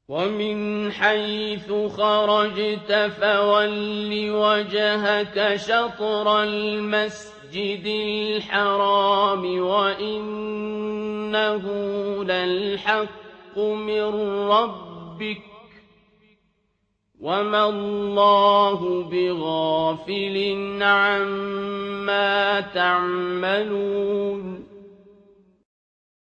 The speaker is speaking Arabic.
وَمِنْ حَيْثُ خَرَجْتَ فَوَلِّ وَجْهَكَ شَطْرَ الْمَسْجِدِ الْحَرَامِ وَإِنَّهُ لَلْحَقُّ مِنْ رَبِّكَ ۗ وَمَا اللَّهُ بِغَافِلٍ عَمَّا تَعْمَلُونَ